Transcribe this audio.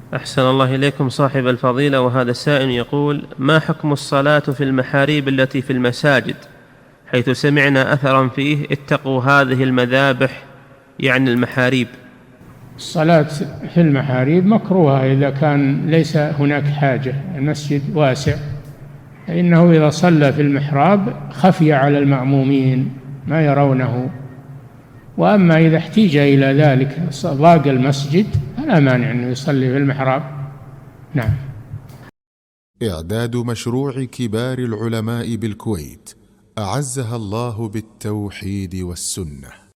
أحسن الله إليكم صاحب الفضيلة. وهذا السائل يقول: ما حكم الصلاة في المحاريب التي في المساجد، حيث سمعنا أثرا فيه: اتقوا هذه المذابح، يعني المحاريب؟ الصلاة في المحاريب مكروهة إذا كان ليس هناك حاجة، المسجد واسع، فإنه إذا صلى في المحراب خفي على المأمومين ما يرونه. وأما إذا احتيج إلى ذلك ضاق المسجد فلا مانع أنه يصلي في المحراب. نعم. إعداد مشروع كبار العلماء بالكويت أعزها الله بالتوحيد والسنة.